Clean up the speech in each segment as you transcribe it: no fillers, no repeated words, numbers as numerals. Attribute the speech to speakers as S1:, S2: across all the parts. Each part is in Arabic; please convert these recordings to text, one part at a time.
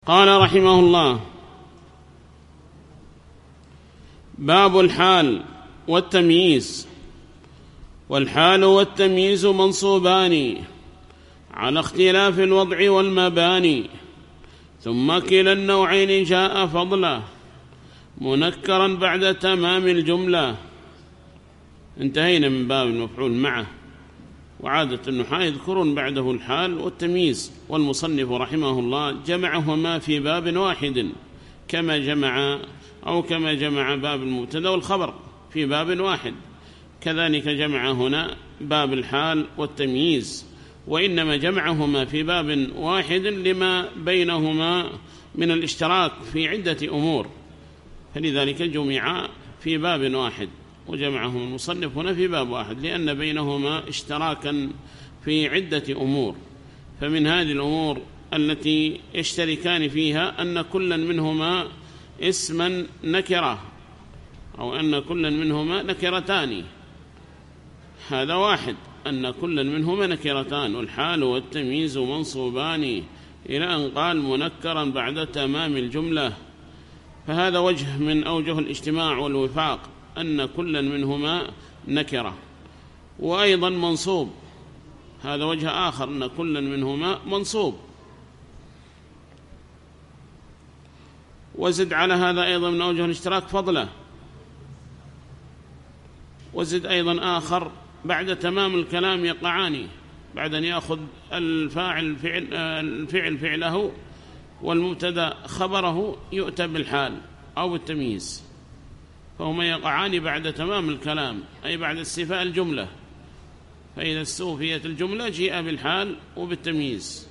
S1: قال رحمه الله: باب الحال والتمييز. والحال والتمييز منصوبان على اختلاف الوضع والمباني، ثم كلا النوعين جاء فضلا منكرا بعد تمام الجملة. انتهينا من باب المفعول معه، وعادة النحاة يذكرون بعده الحال والتمييز، والمصنف رحمه الله جمعهما في باب واحد كما جمع باب المبتدأ والخبر في باب واحد، كذلك جمع هنا باب الحال والتمييز، وإنما جمعهما في باب واحد لما بينهما من الاشتراك في عدة أمور، فلذلك جمع في باب واحد، وجمعهم المصنف هنا في باب واحد لأن بينهما اشتراكا في عدة أمور. فمن هذه الأمور التي يشتركان فيها أن كلا منهما اسما نكرة، أو أن كلا منهما نكرتان، هذا واحد، أن كلا منهما نكرتان. والحال والتمييز منصوبان إلى أن قال منكرا بعد تمام الجملة، فهذا وجه من أوجه الاجتماع والوفاق، أن كلا منهما نكرة. وأيضا منصوب، هذا وجه آخر، أن كلا منهما منصوب. وزد على هذا أيضا من أوجه الاشتراك فضله، وزد أيضا آخر بعد تمام الكلام يقعان، بعد أن يأخذ الفاعل فعله والمبتدأ خبره يؤتى بالحال أو بالتمييز، فهما يقعان بعد تمام الكلام، أي بعد استيفاء الجملة، فإذا استوفيت الجملة جيء بالحال وبالتمييز.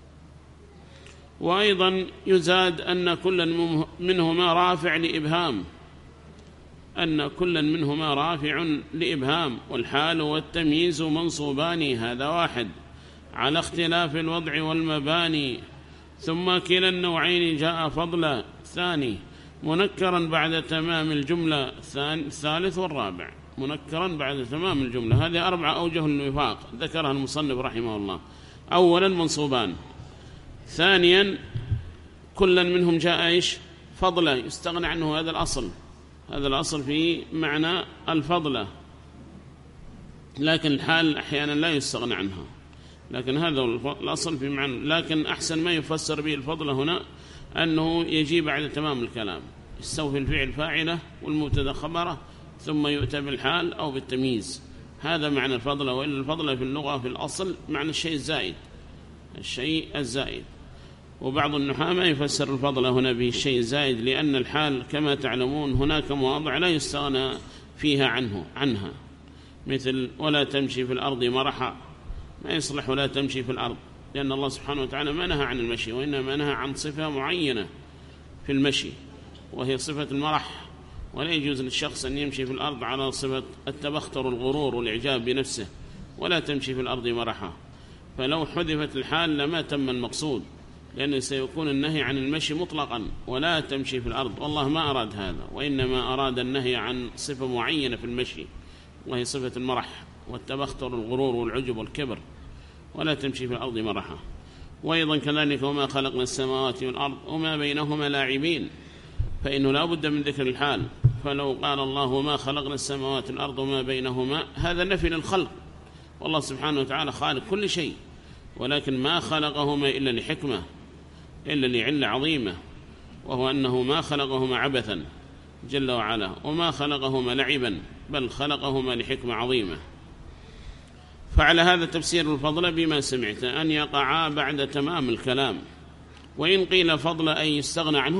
S1: وأيضا يزاد أن كلا منهما رافع لإبهام، أن كلا منهما رافع لإبهام. والحال والتمييز منصوبان، هذا واحد، على اختلاف الوضع والمباني، ثم كلا النوعين جاء فضلا، ثاني منكرا بعد تمام الجملة، الثالث والرابع منكرا بعد تمام الجملة. هذه 4 أوجه الوفاق ذكرها المصنف رحمه الله. أولا منصوبان، ثانيا كلا منهم جاء إيش؟ فضلا، يستغنى عنه هذا الأصل، هذا الأصل في معنى الفضلة، لكن الحال أحيانا لا يستغنى عنها، لكن هذا الأصل في معنى. لكن أحسن ما يفسر به الفضلة هنا أنه يجي بعد تمام الكلام، يستوفي الفعل فاعله والمبتدا خبره، ثم يؤتى بالحال أو بالتمييز، هذا معنى الفضلة. وإلا الفضلة في اللغة في الأصل معنى الشيء الزائد، الشيء الزائد. وبعض النحاة ما يفسر الفضلة هنا بالشيء الزائد، لأن الحال كما تعلمون هناك مواضع لا يستغنى فيها عنها، مثل ولا تمشي في الأرض مرحا، ما يصلح ولا تمشي في الأرض، لأن الله سبحانه وتعالى ما نهى عن المشي، وإنما نهى عن صفة معينة في المشي، وهي صفة المرح، ولا يجوز للشخص أن يمشي في الأرض على صفة التبختر والغرور والإعجاب بنفسه، ولا تمشي في الأرض مرحا. فلو حذفت الحال لما تم المقصود، لأنه سيكون النهي عن المشي مطلقا، ولا تمشي في الأرض، والله ما أراد هذا، وإنما أراد النهي عن صفة معينة في المشي، وهي صفة المرح والتبختر والغرور والعجب والكبر، ولا تمشي في الأرض مرحا. وأيضا كذلك وما خلقنا السماوات والأرض وما بينهما لاعبين، فإنه لا بد من ذكر الحال. فلو قال الله وما خلقنا السماوات والأرض وما بينهما، هذا نفي للخلق، والله سبحانه وتعالى خالق كل شيء، ولكن ما خلقهما إلا لحكمة، إلا لعلة عظيمة، وهو أنه ما خلقهما عبثا جل وعلا، وما خلقهما لعبا، بل خلقهما لحكمة عظيمة. فعلى هذا تفسير الفضل بما سمعت أن يقع بعد تمام الكلام. وإن قيل فضل أن يستغنى عنه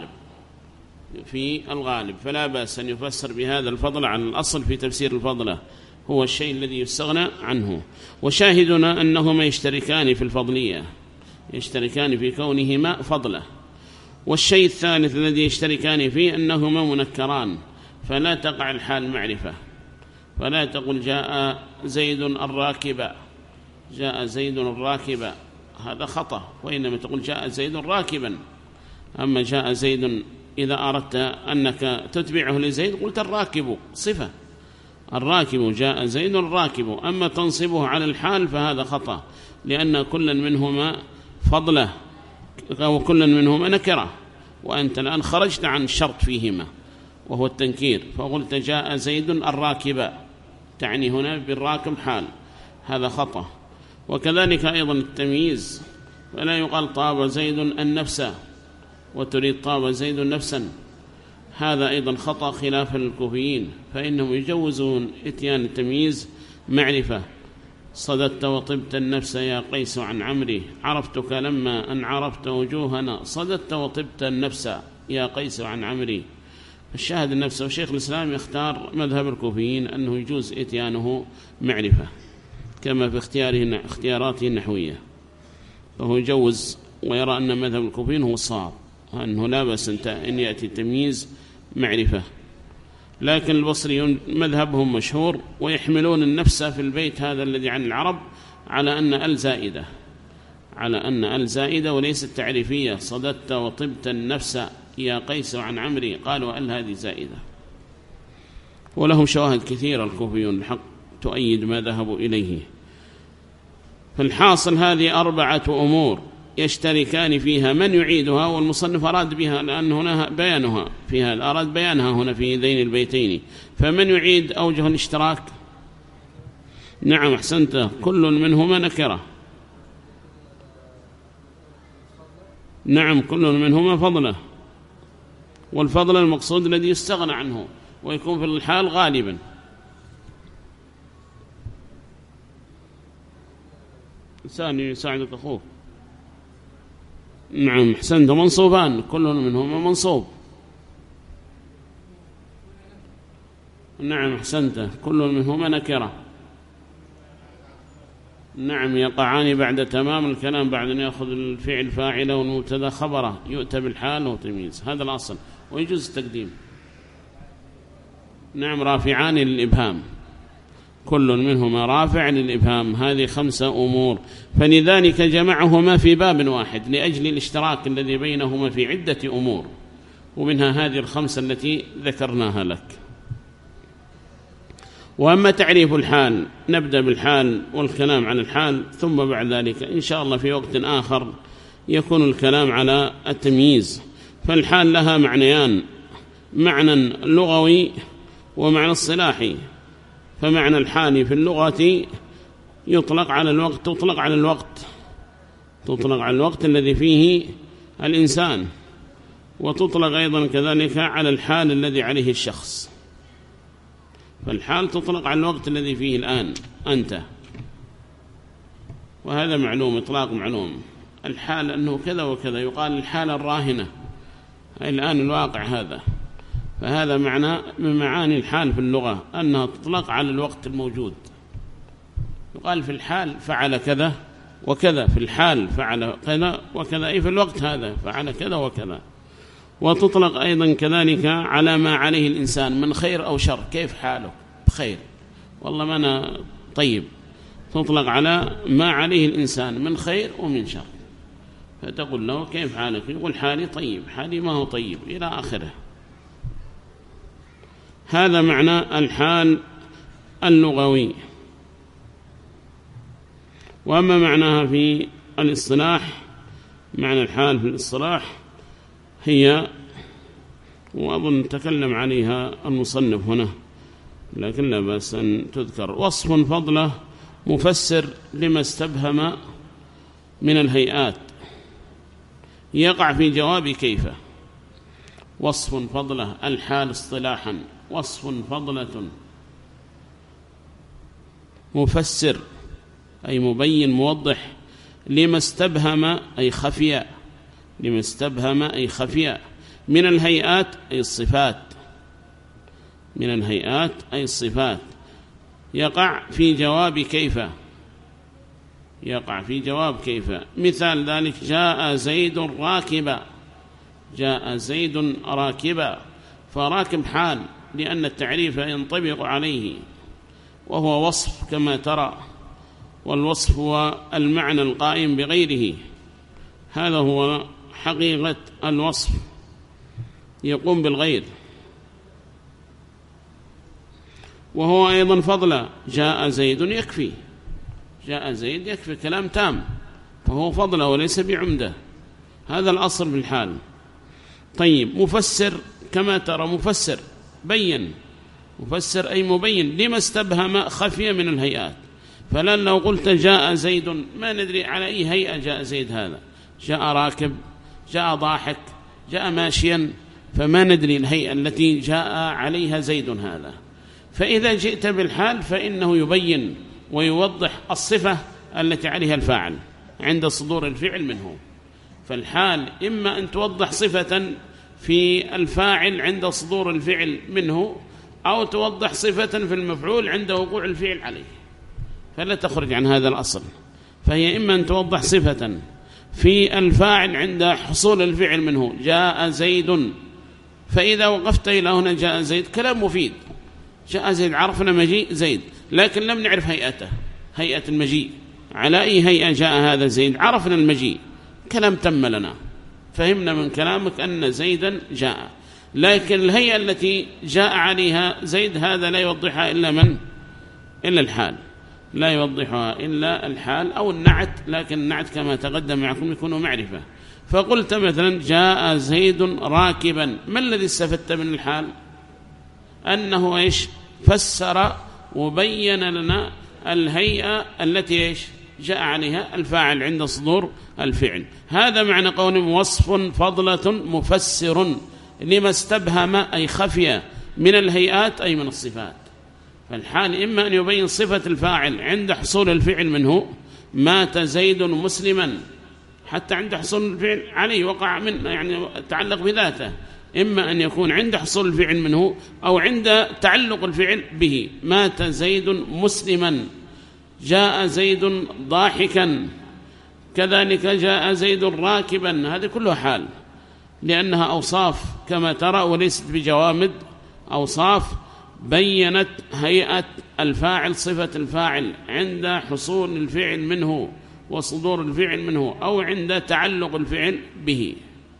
S1: في الغالب فلا بأس أن يفسر بهذا الفضل عن الأصل في تفسير الفضلة، هو الشيء الذي يستغنى عنه. وشاهدنا أنهما يشتركان في الفضلية، يشتركان في كونهما فضلة. والشيء الثالث الذي يشتركان فيه أنهما منكران، فلا تقع الحال معرفة، فلا تقل جاء زيد الراكب، جاء زيد الراكب، هذا خطأ، وإنما تقول جاء زيد راكبا. أما جاء زيد إذا أردت أنك تتبعه لزيد قلت الراكب صفة، الراكب جاء زيد الراكب. أما تنصبه على الحال فهذا خطأ، لأن كلا منهما فضلة، وكل منهما نكرة، وأنت الآن خرجت عن الشرط فيهما وهو التنكير، فقلت جاء زيد الراكب، تعني هنا بالراكب حال، هذا خطأ. وكذلك أيضا التمييز، فلا يقال طاب زيد النفس وتريد طاب زيد نفسا، هذا أيضا خطأ خلاف الكوفيين، فإنهم يجوزون إتيان التمييز معرفة. صددت وطبت النفس يا قيس عن عمري، عرفتك لما أن عرفت وجوهنا، صددت وطبت النفس يا قيس عن عمري. الشاهد النفس، وشيخ الإسلام يختار مذهب الكوفيين أنه يجوز إتيانه معرفة كما في اختياراته النحوية، فهو يجوز ويرى أن مذهب الكوفيين هو الصواب، أنه لا بأس أن يأتي التمييز معرفة. لكن البصريون مذهبهم مشهور، ويحملون النفس في البيت هذا الذي عن العرب على أن الزائدة، على أن الزائدة وليست تعريفية. صددت وطبت النفس يا قيس عن عمري، قالوا هذه زائدة. ولهم شواهد كثيرة الكوفيون بحق تؤيد ما ذهبوا إليه. فالحاصل هذه 4 أمور يشتركان فيها من يعيدها، والمصنف أراد بها لأن هنا بيانها فيها، أراد بيانها هنا في ذين البيتين. فمن يعيد أوجه الاشتراك؟ نعم أحسنت، كل منهما نكرة. نعم كل منهما فضله، والفضل المقصود الذي يستغنى عنه ويكون في الحال غالبا. إنسان يساعدك أخوه. نعم أحسنت، منصوبان، كل منهما منصوب. نعم أحسنت، كل منهما نكرة. نعم يقعان بعد تمام الكلام، بعد أن يأخذ الفعل فاعله والمبتدا خبره، يؤتى بالحال وتمييز، هذا الأصل، ويجوز التقديم. نعم رافعان للإبهام، كل منهما رافع للإبهام، هذه 5 أمور. فلذلك جمعهما في باب واحد لأجل الاشتراك الذي بينهما في عدة أمور، ومنها هذه 5 التي ذكرناها لك. وأما تعريف الحال، نبدأ بالحال والكلام عن الحال، ثم بعد ذلك إن شاء الله في وقت آخر يكون الكلام على التمييز. فالحال لها معنيان، معنى لغوي ومعنى اصطلاحي. فمعنى الحال في اللغة يطلق على الوقت، تطلق على الوقت الذي فيه الإنسان، وتطلق أيضا كذلك على الحال الذي عليه الشخص. فالحال تطلق على الوقت الذي فيه الآن أنت، وهذا معلوم، إطلاق معلوم. الحال أنه كذا وكذا، يقال الحال الراهنة، أي الآن الواقع هذا. فهذا معنى من معاني الحال في اللغة، أنها تطلق على الوقت الموجود. يقال في الحال فعل كذا وكذا، في الحال فعل كذا وكذا، أي في الوقت هذا فعل كذا وكذا. وتطلق أيضا كذلك على ما عليه الإنسان من خير أو شر، كيف حاله؟ بخير والله ما أنا طيب، تطلق على ما عليه الإنسان من خير ومن شر، فتقول له كيف حالك؟ يقول حالي طيب، حالي ما هو طيب، إلى آخره. هذا معنى الحال اللغوي. وأما معناها في الاصطلاح، معنى الحال في الاصطلاح هي، وأظن تكلم عليها المصنف هنا لكن لا بأس أن تذكر، وصف فضله مفسر لما استبهم من الهيئات، يقع في جواب كيف. وصف فضله الحال اصطلاحا، وصف فضلة، مفسر أي مبين موضح، لما استبهم أي خفيا، لما استبهم أي خفيا، من الهيئات أي الصفات، من الهيئات أي الصفات، يقع في جواب كيف، يقع في جواب كيف. مثال ذلك جاء زيد راكبا، جاء زيد راكبا، فراكب حال لأن التعريف ينطبق عليه، وهو وصف كما ترى، والوصف هو المعنى القائم بغيره، هذا هو حقيقة الوصف، يقوم بالغير. وهو أيضا فضلا، جاء زيد يكفي، جاء زيد يكفي كلام تام، فهو فضله وليس بعمده. هذا الأصل في الحال. طيب مفسر كما ترى مفسر بين، مفسر أي مبين لما استبهم خفية من الهيئات. فلن لو قلت جاء زيد ما ندري على أي هيئة جاء زيد، هذا جاء راكب، جاء ضاحك، جاء ماشيا، فما ندري الهيئة التي جاء عليها زيد هذا. فإذا جئت بالحال فإنه يبين ويوضح الصفة التي عليها الفاعل عند صدور الفعل منه. فالحال إما أن توضح صفة في الفاعل عند صدور الفعل منه، أو توضح صفة في المفعول عند وقوع الفعل عليه، فلا تخرج عن هذا الأصل. فهي إما أن توضح صفة في الفاعل عند حصول الفعل منه، جاء زيد، فإذا وقفت إلى هنا جاء زيد كلام مفيد، جاء زيد عرفنا مجيء زيد، لكن لم نعرف هيئته، هيئة المجيء على أي هيئة جاء هذا زيد، عرفنا المجيء كلام تم لنا، فهمنا من كلامك أن زيدا جاء، لكن الهيئة التي جاء عليها زيد هذا لا يوضحها إلا من؟ إلا الحال، لا يوضحها إلا الحال أو النعت، لكن النعت كما تقدم معكم يكون معرفة. فقلت مثلا جاء زيد راكبا، ما الذي استفدت من الحال؟ أنه إيش؟ فسر وبين لنا الهيئة التي إيش؟ جاء عليها الفاعل عند صدور الفعل. هذا معنى قول وصف فضلة مفسر لما استبهم أي خفي من الهيئات أي من الصفات. فالحال إما أن يبين صفة الفاعل عند حصول الفعل منه، مات زيد مسلما، حتى عند حصول الفعل عليه وقع من يعني تعلق بذاته، إما أن يكون عند حصول الفعل منه أو عند تعلق الفعل به، مات زيد مسلما، جاء زيد ضاحكا، كذلك جاء زيد راكبا، هذه كلها حال، لأنها أوصاف كما ترى وليست بجوامد، أوصاف بيّنت هيئة الفاعل، صفة الفاعل عند حصول الفعل منه وصدور الفعل منه أو عند تعلق الفعل به.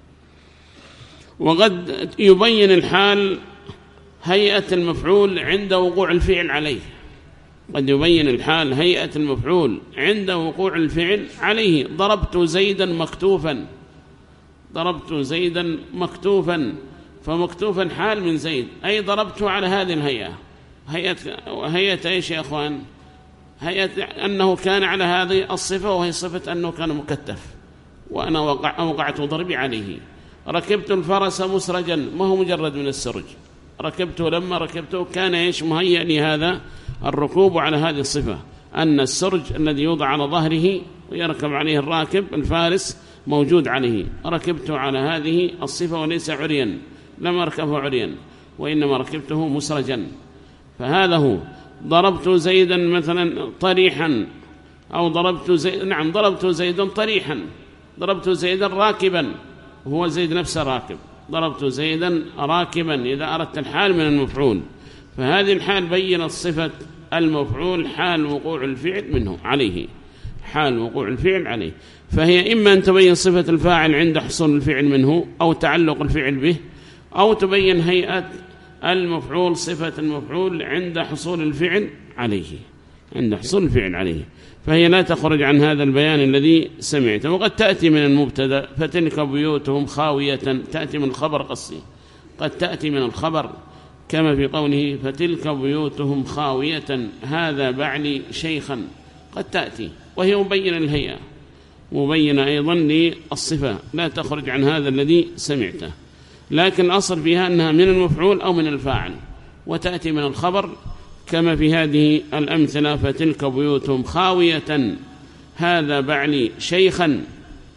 S1: وقد يبين الحال هيئة المفعول عند وقوع الفعل عليه، قد يبين الحال هيئة المفعول عند وقوع الفعل عليه. ضربت زيدا مكتوفا، ضربت زيدا مكتوفا، فمكتوفا حال من زيد، أي ضربته على هذه الهيئة. هيئة إيش يا أخوان؟ هيئة أنه كان على هذه الصفة، وهي صفة أنه كان مكتف وأنا وقعت ضربي عليه. ركبت الفرس مسرجا، ما هو مجرد من السرج، ركبته لما ركبته كان إيش؟ مهيئ لهذا الركوب على هذه الصفة، أن السرج الذي يوضع على ظهره ويركب عليه الراكب الفارس موجود عليه، ركبته على هذه الصفة وليس عريا، لم أركبه عريا وإنما ركبته مسرجا. فهذا هو. ضربت زيدا مثلا طريحا، أو ضربت زيدا طريحا، ضربت زيدا راكبا، هو زيد نفسه راكب، ضربت زيدا راكبا إذا أردت الحال من المفعول. فهذه الحال بيّنت صفة المفعول حال وقوع الفعل منه عليه، حال وقوع الفعل عليه. فهي إما أن تبين صفة الفاعل عند حصول الفعل منه أو تعلق الفعل به، أو تبين هيئة المفعول صفة المفعول عند حصول الفعل عليه، عند حصول الفعل عليه. فهي لا تخرج عن هذا البيان الذي سمعته. وقد تأتي من المبتدأ فتلك بيوتهم خاوية، تأتي من الخبر قصدي، قد تأتي من الخبر كما في قوله فتلك بيوتهم خاوية هذا بعلي شيخا، قد تأتي وهي مبينة الهيئة، مبينة أيضا للصفة، لا تخرج عن هذا الذي سمعته. لكن الأصل فيها أنها من المفعول أو من الفاعل، وتأتي من الخبر كما في هذه الأمثلة فتلك بيوتهم خاوية هذا بعلي شيخا.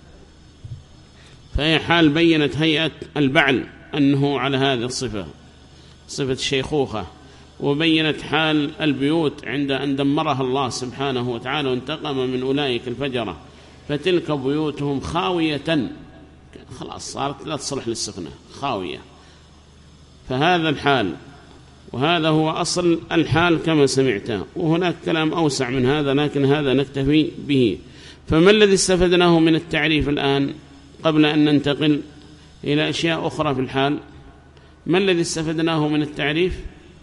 S1: فهي حال بينت هيئة البعل أنه على هذه الصفة، صفة الشيخوخة، وبينت حال البيوت عند أن دمرها الله سبحانه وتعالى وانتقم من أولئك الفجرة. فتلك بيوتهم خاوية، خلاص صارت لا تصلح للسكنة، خاوية. فهذا الحال، وهذا هو أصل الحال كما سمعته. وهناك كلام أوسع من هذا لكن هذا نكتفي به. فما الذي استفدناه من التعريف الآن قبل أن ننتقل إلى أشياء أخرى في الحال؟ ما الذي استفدناه من التعريف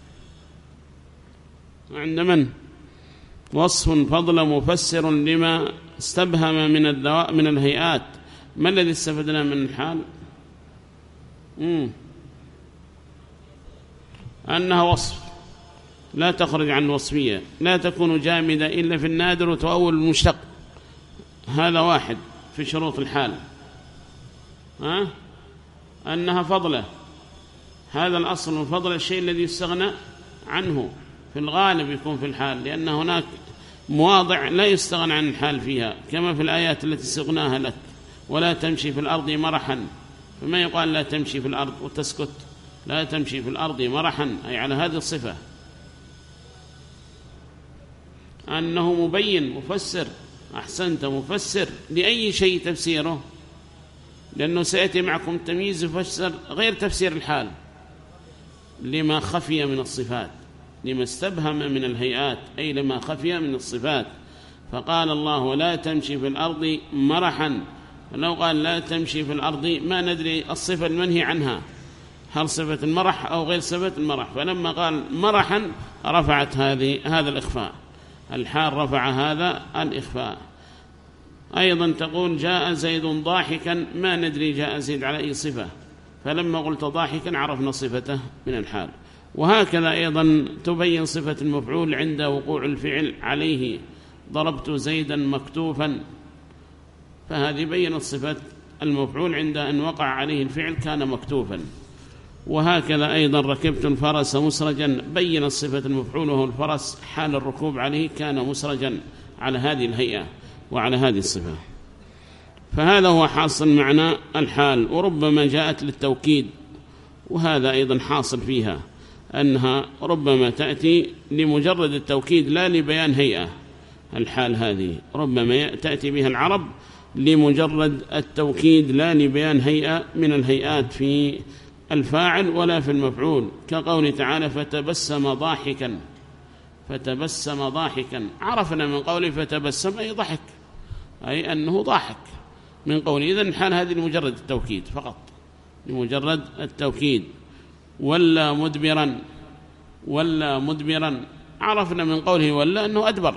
S1: عند من؟ وصف فضل مفسر لما استبهم من الهيئات ما الذي استفدنا من الحال؟ أنها وصف لا تخرج عن الوصفية، لا تكون جامدة إلا في النادر وتؤول المشتق. هذا واحد في شروط الحال. أنها فضلة، هذا الأصل من فضل الشيء الذي يستغنى عنه في الغالب يكون في الحال، لأن هناك مواضع لا يستغنى عن الحال فيها، كما في الآيات التي استغناها لك: ولا تمشي في الأرض مرحا. فما يقال لا تمشي في الأرض وتسكت؟ لا تمشي في الأرض مرحا، أي على هذه الصفة. أنه مبين مفسر، أحسنت، مفسر لأي شيء تفسيره، لأنه سيأتي معكم تمييز يفسر غير تفسير الحال لما خفي من الصفات، لما استبهم من الهيئات، أي لما خفي من الصفات. فقال الله: ولا تمشي في الأرض مرحا. فلو قال لا تمشي في الأرض ما ندري الصفة المنهي عنها هل صفة المرح أو غير صفة المرح، فلما قال مرحا رفعت هذا الإخفاء، الحال رفع هذا الإخفاء. أيضا تقول جاء زيد ضاحكا، ما ندري جاء زيد على أي صفة، فلما قلت ضاحكا عرفنا صفته من الحال. وهكذا أيضا تبين صفة المفعول عند وقوع الفعل عليه: ضربت زيدا مكتوفا، فهذه بينت صفة المفعول عند أن وقع عليه الفعل كان مكتوفا. وهكذا أيضا ركبت الفرس مسرجا، بينت صفة المفعول وهو الفرس حال الركوب عليه كان مسرجا على هذه الهيئة وعلى هذه الصفة. فهذا هو حاصل معنى الحال. وربما جاءت للتوكيد، وهذا أيضا حاصل فيها، أنها ربما تأتي لمجرد التوكيد لا لبيان هيئة. الحال هذه ربما تأتي بها العرب لمجرد التوكيد لا لبيان هيئة من الهيئات في الفاعل ولا في المفعول، كقول تعالى: فتبسم ضاحكا. فتبسم ضاحكا، عرفنا من قوله فتبسم أي ضحك، أي أنه ضاحك من قوله. إذن الحال هذه لمجرد التوكيد فقط، لمجرد التوكيد. ولا مدبرا، ولا مدبرا، عرفنا من قوله ولا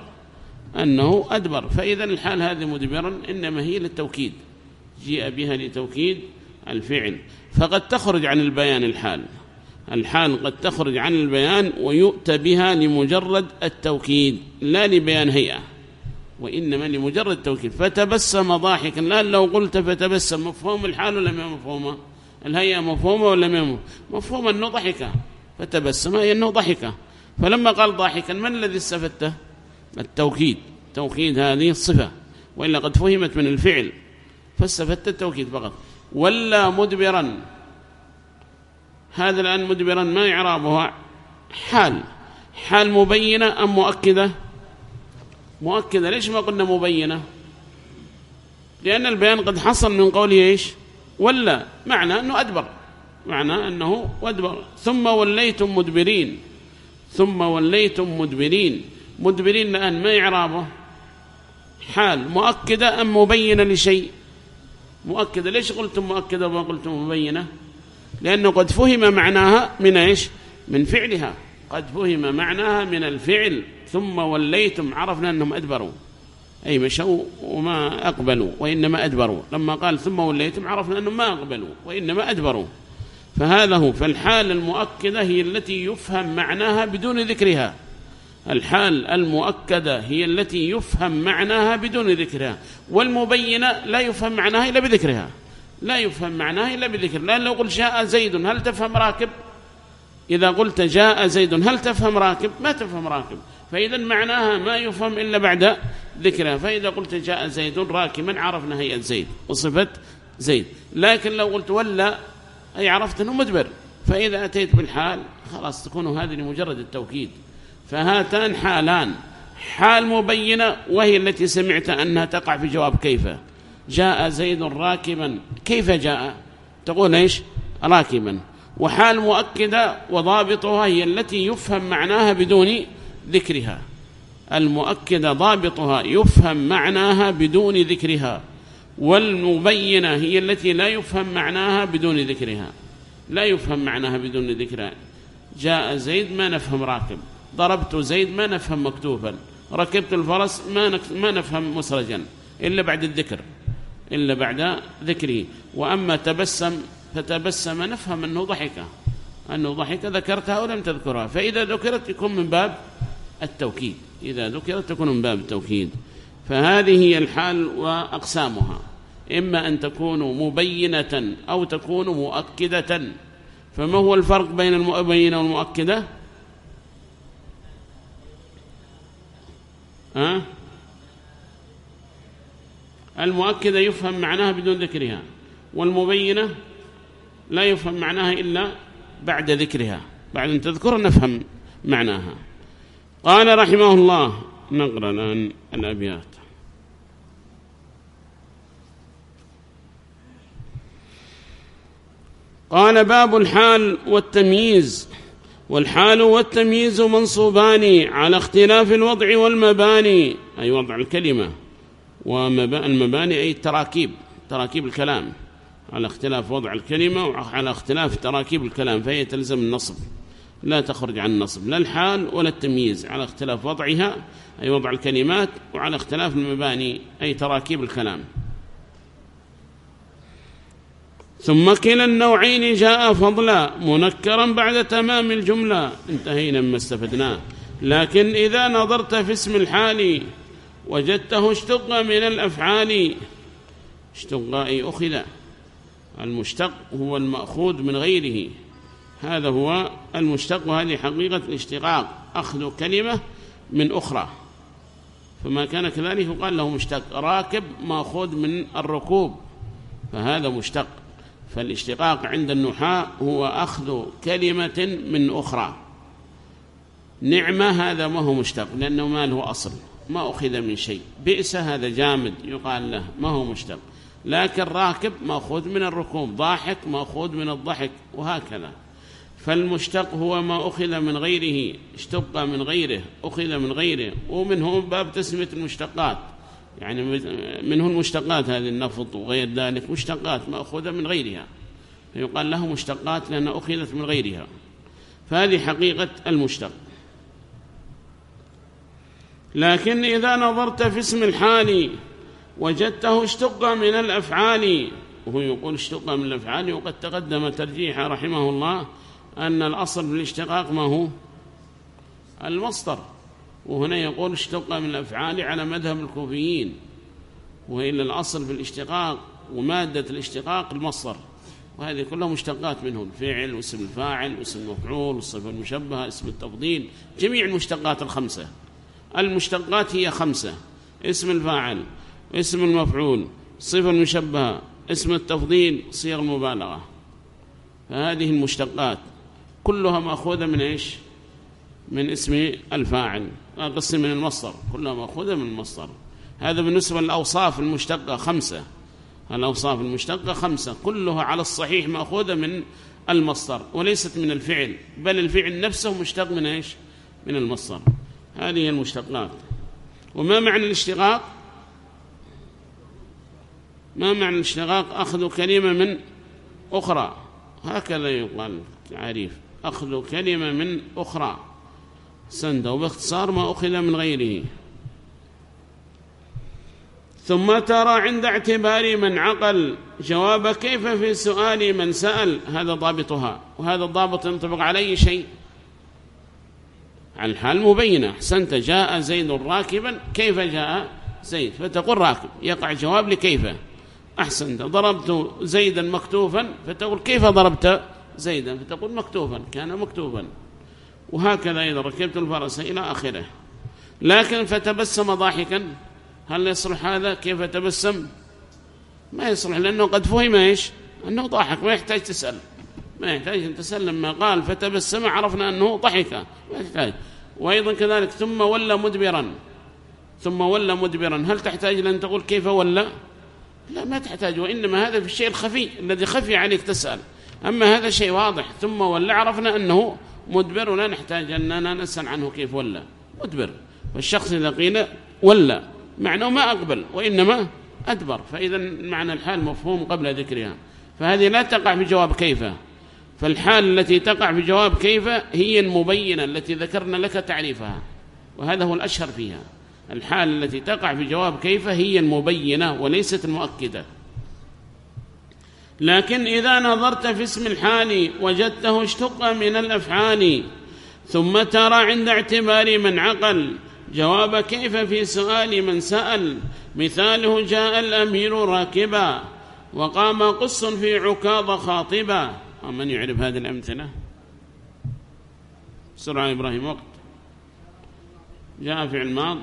S1: أنه أدبر، فإذا الحال هذه مدبرا إنما هي للتوكيد، جيء بها لتوكيد الفعل. فقد تخرج عن البيان الحال قد تخرج عن البيان ويؤتى بها لمجرد التوكيد لا لبيان هيئة، وإنما لمجرد التوكيد. فتبسم ضاحكا، لا لو قلت فتبسم مفهوم الحال ولا ما مفهومه؟ الهيئة مفهومة ولا ما مفهومة؟ أنه ضحك، فتبسم أي أنه ضحك. فلما قال ضاحكا من الذي استفدته؟ التوكيد، توكيد هذه الصفة، وإلا قد فهمت من الفعل فاستفدت التوكيد فقط. ولا مدبرا، هذا الآن مدبرا ما إعرابها؟ حال مبينة أم مؤكدة؟ مؤكدة. ليش ما قلنا مبينة؟ لأن البيان قد حصل من قوله إيش؟ ولا، معنى أنه أدبر، معنى أنه أدبر. ثم وليتم مدبرين، ثم وليتم مدبرين. مدبرين الآن ما إعرابه؟ حال مؤكدة أم مبينة لشيء؟ مؤكدة. ليش قلتم مؤكدة وما قلتم مبينة؟ لأنه قد فهم معناها من إيش؟ من فعلها، قد فهم معناها من الفعل. ثم وليتم، عرفنا أنهم أدبروا، أي مشوا وما أقبلوا وإنما أدبروا. لما قال ثم وليتم عرفنا أنهم ما أقبلوا وإنما أدبروا. فهذا هو. فالحال المؤكدة هي التي يفهم معناها بدون ذكرها، الحال المؤكدة هي التي يفهم معناها بدون ذكرها، والمبينة لا يفهم معناها إلا بذكرها، لا يفهم معناها إلا بذكر. لأن لو قلت جاء زيد هل تفهم راكب؟ إذا قلت جاء زيد هل تفهم راكب؟ ما تفهم راكب، فإذا معناها ما يفهم إلا بعد ذكرها. فإذا قلت جاء زيد راكبا عرفنا هيئة زيد وصفة زيد. لكن لو قلت ولا أي عرفت أنه مدبر، فإذا أتيت بالحال خلاص تكون هذه لمجرد التوكيد. فهاتان حالان، حال مبينة وهي التي سمعت أنها تقع في جواب كيف. جاء زيد راكبا، كيف جاء؟ تقول إيش؟ راكبا. وحال مؤكدة وضابطها هي التي يفهم معناها بدون ذكرها. المؤكدة ضابطها يفهم معناها بدون ذكرها، والمبينة هي التي لا يفهم معناها بدون ذكرها، لا يفهم معناها بدون ذكرها. جاء زيد ما نفهم راكب، ضربت زيد ما نفهم مكتوفا، ركبت الفرس ما نفهم مسرجا إلا بعد الذكر، إلا بعد ذكره. وأما تبسم فتبسم نفهم أنه ضحك ذكرتها أو لم تذكرها، فإذا ذكرت يكون من باب التوكيد، إذا ذكرت تكون من باب التوكيد. فهذه هي الحال وأقسامها، إما أن تكون مبينة أو تكون مؤكدة. فما هو الفرق بين المبينة والمؤكدة؟ المؤكدة يفهم معناها بدون ذكرها، والمبينة لا يفهم معناها إلا بعد ذكرها، بعد أن تذكر نفهم معناها. قال رحمه الله، نقرأ الآن الأبيات. قال: باب الحال والتمييز. والحال والتمييز منصوبان على اختلاف الوضع والمباني، أي وضع الكلمة، والمباني أي تراكيب الكلام، على اختلاف وضع الكلمة وعلى اختلاف تراكيب الكلام، فهي تلزم النصب، لا تخرج عن النصب، لا الحال ولا التمييز، على اختلاف وضعها أي وضع الكلمات، وعلى اختلاف المباني أي تراكيب الكلام. ثم كلا النوعين جاء فضلا منكرا بعد تمام الجملة. انتهينا مما استفدناه. لكن إذا نظرت في اسم الحال وجدته اشتق من الأفعال. اشتق أي أخذ، المشتق هو المأخوذ من غيره، هذا هو المشتق، وهذه حقيقة الاشتقاق، أخذ كلمة من أخرى. فما كان كذلك يقال له مشتق. راكب مأخوذ من الركوب، فهذا مشتق. فالاشتقاق عند النحاة هو أخذ كلمة من أخرى. نعمة هذا ما هو مشتق، لأنه ما له أصل، ما أخذ من شيء. بئس هذا جامد يقال له، ما هو مشتق. لكن راكب مأخوذ من الركوب، ضاحك مأخوذ من الضحك، وهكذا. فالمشتق هو ما أخذ من غيره، اشتق من غيره، أخذ من غيره. ومنه باب تسمية المشتقات، يعني منه المشتقات، هذه النفط وغير ذلك مشتقات مأخوذة من غيرها، فيقال له مشتقات لأنها أخذت من غيرها. فهذه حقيقة المشتق. لكن إذا نظرت في اسم الحال وجدته اشتق من الأفعال، وهو يقول اشتق من الأفعال، وقد تقدم ترجيح رحمه الله أن الأصل في الاشتقاق ما هو المصدر، وهنا يقول اشتق من الأفعال على مذهب الكوفيين، وإلا الأصل في الاشتقاق ومادة الاشتقاق المصدر، وهذه كلها مشتقات منه، الفعل واسم الفاعل واسم المفعول والصفة المشبهة اسم التفضيل، جميع المشتقات الخمسة. المشتقات هي خمسة: اسم الفاعل، اسم المفعول، الصفة المشبهة، اسم التفضيل، صيغ المبالغة. فهذه المشتقات كلها مأخوذة من إيش؟ من اسم الفاعل، قسم من المصدر، كلها مأخوذة من المصدر. هذا بالنسبة للأوصاف المشتقة خمسة. الأوصاف المشتقة خمسة كلها على الصحيح مأخوذة من المصدر، وليست من الفعل، بل الفعل نفسه مشتق من إيش؟ من المصدر. هذه المشتقات. وما معنى الاشتقاق؟ ما معنى الاشتقاق؟ أخذ كلمة من أخرى، هكذا يقال تعريف، أخذ كلمة من أخرى سند، وباختصار ما أخذ من غيره. ثم ترى عند اعتبار من عقل جواب كيف في سؤال من سأل، هذا ضابطها. وهذا الضابط ينطبق على أي شيء؟ عن الحال مبينة. أحسنت، جاء زيد راكبا، كيف جاء زيد؟ فتقول راكب، يقع جواب لكيف. أحسنت، ضربت زيدا مكتوفا، فتقول كيف ضربت زيدا؟ فتقول مكتوفا، كان مكتوفا. وهكذا إذا ركبت الفرس إلى آخره. لكن فتبسم ضاحكا، هل يصلح هذا؟ كيف تبسم؟ ما يصلح، لأنه قد فهم إيش؟ أنه ضاحك، ما يحتاج تسأل، ما يحتاج أن تسأل. لما قال فتبسم عرفنا أنه ضحك، ما يحتاج. وأيضا كذلك ثم ولى مدبرا، ثم ولى مدبرا، هل تحتاج لأن تقول كيف ولى؟ لا، ما تحتاج. وإنما هذا في الشيء الخفي الذي خفي عليك تسأل. أما هذا شيء واضح، ثم ولى عرفنا أنه مدبر، ولا نحتاج أننا نسأل عنه كيف ولى مدبر. والشخص إذا قيل ولى معناه ما أقبل وإنما أدبر، فإذا معنى الحال مفهوم قبل ذكرها. فهذه لا تقع في جواب كيف. فالحال التي تقع في جواب كيف هي المبينة التي ذكرنا لك تعريفها، وهذا هو الأشهر فيها. الحال التي تقع في جواب كيف هي المبينة وليست المؤكدة. لكن إذا نظرت في اسم الحال وجدته اشتق من الأفعال، ثم ترى عند اعتبار من عقل جواب كيف في سؤال من سأل. مثاله جاء الأمير راكبا وقام قص في عكاظ خاطبا. من يعرف هذه الأمثلة؟ بسرعة إبراهيم، وقت. جاء فعل ماض،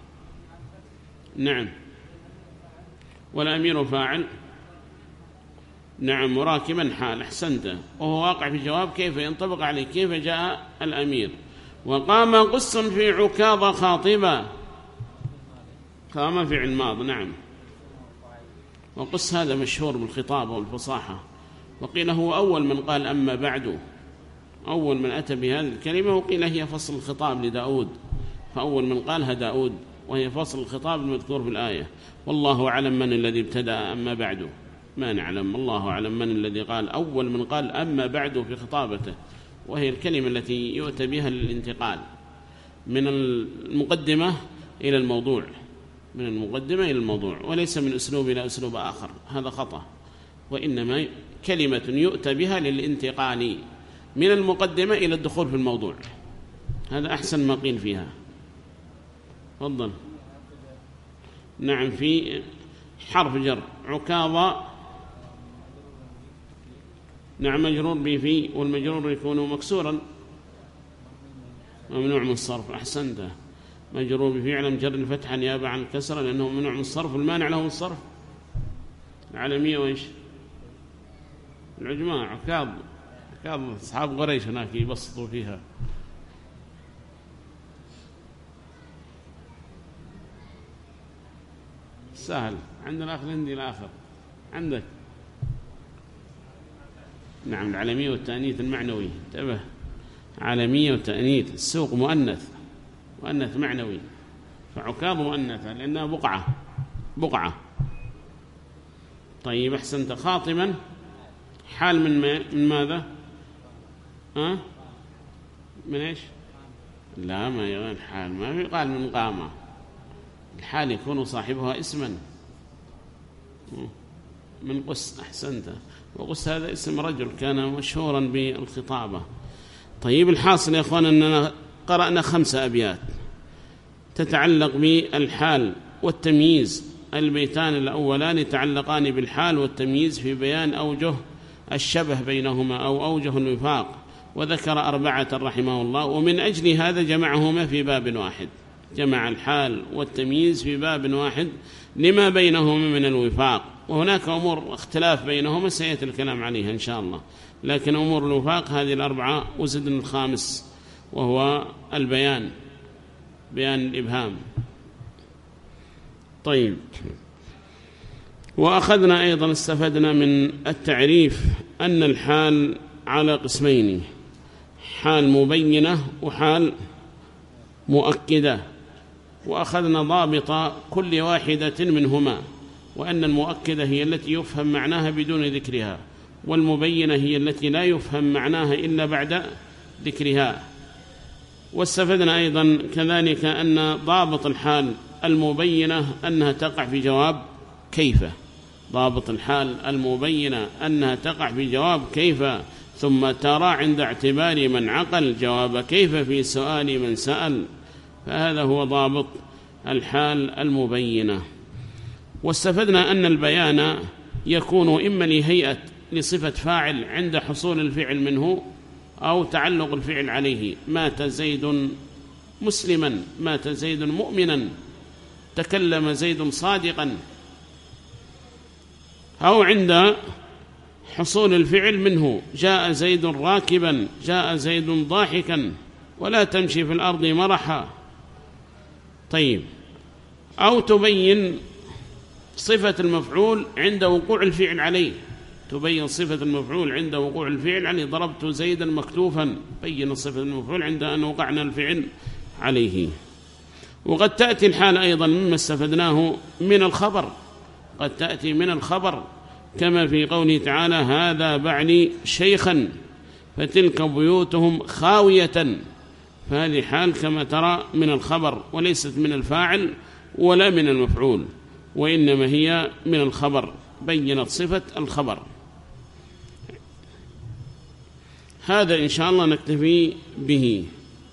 S1: نعم، والأمير فاعل، نعم، مراكبا حال، أحسنت، وهو واقع في جواب كيف ينطبق عليه، كيف جاء الأمير. وقام قص في عكاظ خاطبا، قام فعل ماض، نعم، وقص هذا مشهور بالخطابة والفصاحة، وقيل هو أول من قال أما بعد، أول من أتى بهذه الكلمة، وقيل هي فصل الخطاب لداود، فأول من قالها داود، وهي فصل الخطاب المذكور في الآية. والله أعلم من الذي ابتدأ أما بعد، ما نعلم، الله أعلم من الذي قال أول من قال أما بعد في خطابته، وهي الكلمة التي يؤتى بها للانتقال من المقدمة إلى الموضوع، من المقدمة إلى الموضوع، وليس من أسلوب إلى أسلوب آخر، هذا خطأ، وإنما كلمة يؤتى بها للانتقال من المقدمة إلى الدخول في الموضوع، هذا أحسن ما قيل فيها. تفضل. نعم، في حرف جر عكاظ، نعم، مجرور بفي، والمجرور يكون مكسورا ممنوع من الصرف، أحسنت، مجرور بفي علم جر الفتحة نيابة عن الكسرة لأنه ممنوع من الصرف. المانع له من الصرف العالمية وإيش؟ العجماء، عكاظ أصحاب قريش هناك يبسطوا فيها. سهل، عندنا الآخر هندي الآخر عندك، نعم، العالمية والتأنيث المعنوي، انتبه، عالمية والتأنيث، السوق مؤنث معنوي، فعكاظ مؤنثة لأنها بقعة. طيب، أحسنت. خاطبا حال من ماذا؟ من إيش؟ لا، ما يغير حال، ما في قال من قامة، الحال يكون صاحبها اسما من قس، أحسنت، وقس هذا اسم رجل كان مشهورا بالخطابة. طيب، الحاصل يا أخوان أننا قرأنا 5 أبيات تتعلق بالحال والتمييز. البيتان الأولان يتعلقان بالحال والتمييز في بيان أوجه الشبه بينهما أو أوجه الوفاق، وذكر 4 رحمه الله، ومن أجل هذا جمعهما في باب واحد، جمع الحال والتمييز في باب واحد لما بينهما من الوفاق. وهناك أمور اختلاف بينهما سيأتي الكلام عليها إن شاء الله، لكن أمور الوفاق هذه 4، وزدنا ال5 وهو البيان، بيان الإبهام. طيب، وأخذنا أيضا، استفدنا من التعريف أن الحال على قسمين، حال مبينة وحال مؤكدة، وأخذنا ضابط كل واحدة منهما، وأن المؤكدة هي التي يفهم معناها بدون ذكرها، والمبينة هي التي لا يفهم معناها إلا بعد ذكرها. واستفدنا أيضا كذلك أن ضابط الحال المبينة أنها تقع في جواب كيف، ضابط الحال المبينة أنها تقع في جواب كيف، ثم ترى عند اعتبار من عقل جواب كيف في سؤال من سأل، فهذا هو ضابط الحال المبينة. واستفدنا أن البيان يكون إما لهيئة لصفة فاعل عند حصول الفعل منه، أو تعلق الفعل عليه، مات زيد مسلما، مات زيد مؤمنا، تكلم زيد صادقا، أو عند حصول الفعل منه، جاء زيد راكبا، جاء زيد ضاحكا، ولا تمشي في الأرض مرحا. طيب، أو تبين صفة المفعول عند وقوع الفعل عليه، تبين صفة المفعول عند وقوع الفعل عليه، ضربت زيدا مكتوفا، بين صفة المفعول عند أن وقعنا الفعل عليه. وقد تأتي الحال أيضا مما استفدناه من الخبر، قد تأتي من الخبر، كما في قوله تعالى هذا بعلي شيخا فتلك بيوتهم خاوية، فهذه حال كما ترى من الخبر، وليست من الفاعل ولا من المفعول، وإنما هي من الخبر، بينت صفة الخبر. هذا إن شاء الله نكتفي به.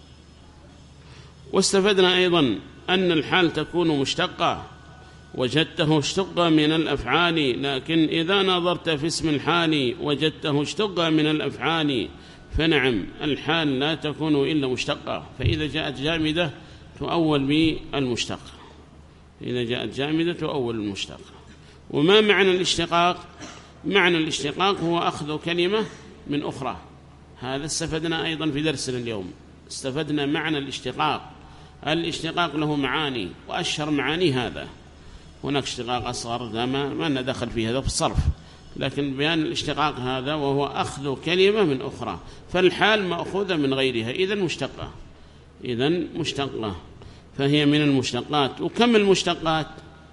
S1: واستفدنا أيضا أن الحال تكون مشتقة، وجدته اشتق من الأفعال، لكن إذا نظرت في اسم الحال وجدته اشتق من الأفعال فنعم الحال لا تكون إلا مشتقة، فإذا جاءت جامدة تؤول بالمشتق، إذا جاءت جامدة تؤول المشتق. وما معنى الاشتقاق؟ معنى الاشتقاق هو أخذ كلمة من أخرى. هذا استفدنا أيضا في درسنا اليوم، استفدنا معنى الاشتقاق. الاشتقاق له معاني، وأشهر معاني هذا. هناك اشتقاق أصغر ما ندخل في هذا في الصرف، لكن بيان الاشتقاق هذا وهو أخذ كلمة من أخرى، فالحال مأخوذة من غيرها، إذن مشتقة، إذن مشتقة، فهي من المشتقات. وكم المشتقات؟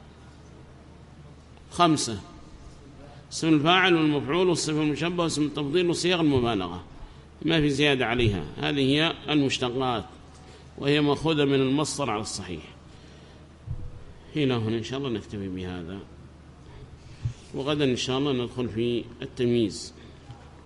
S1: 5: اسم الفاعل والمفعول والصفة المشبهة واسم التفضيل وصيغ المبالغة، ما في زيادة عليها. هذه هي المشتقات، وهي مأخوذة من المصدر على الصحيح. هنا إن شاء الله نكتفي بهذا، وغدا إن شاء الله ندخل في التمييز.